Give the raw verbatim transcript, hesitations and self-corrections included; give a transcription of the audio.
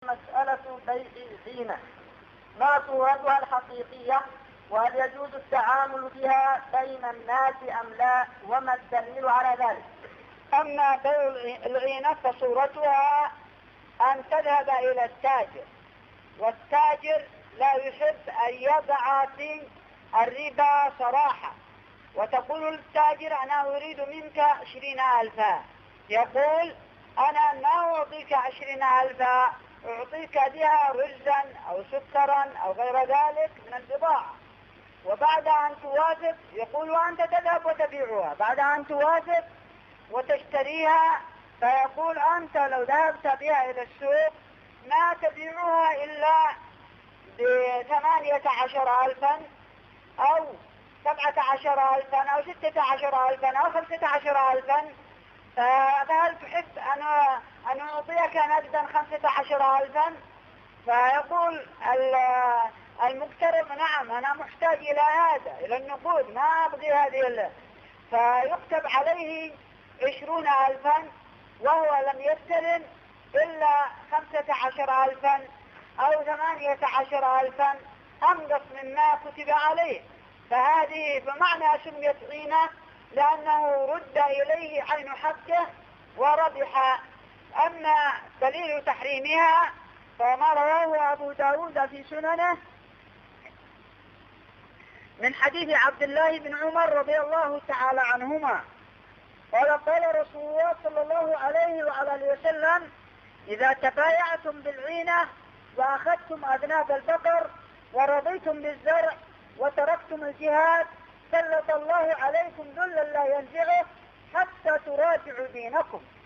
مسألة بيع العينة، ما صورتها الحقيقية، وهل يجوز التعامل بها بين الناس أم لا، وما الدليل على ذلك؟ أما بيع العينة فصورتها أن تذهب إلى التاجر، والتاجر لا يحب أن يضع في الربا صراحة، وتقول التاجر أنا أريد منك عشرين ألفا، يقول أنا ما أعطيك عشرين ألفا، أعطيك بها رزا أو سكرا أو غير ذلك من البضاعة، وبعد أن توافق يقول وأنت تذهب وتبيعها، بعد أن توافق وتشتريها فيقول أنت لو ذهبت بها إلى السوق ما تبيعها إلا بثمانية عشر ألفا أو سبعة عشر ألفا أو ستة عشر ألفا أو خمسة عشر ألفا، فهل تحب أن أن أعطيك نقدا خمسة عشر ألفا؟ فيقول المقترض نعم أنا محتاج إلى هذا، إلى النقود، ما أبغي هذه ال... فيكتب عليه عشرون ألفا وهو لم يستلم إلا خمسة عشر ألفا أو ثمانية عشر ألفا أنقص مما كتب عليه، فهذه بمعنى سميت عينة لأنه رد إليه عين حقه وربح. أما دليل تحريمها فما رواه أبو داود في سننه من حديث عبد الله بن عمر رضي الله تعالى عنهما قال قال رسول الله صلى الله عليه وعلى اله وسلم إذا تبايعتم بالعينة وأخذتم أذناب البقر ورضيتم بالزرع وتركتم الجهاد سلط الله عليكم ذلا لا ينزعه حتى تراجعوا دينكم.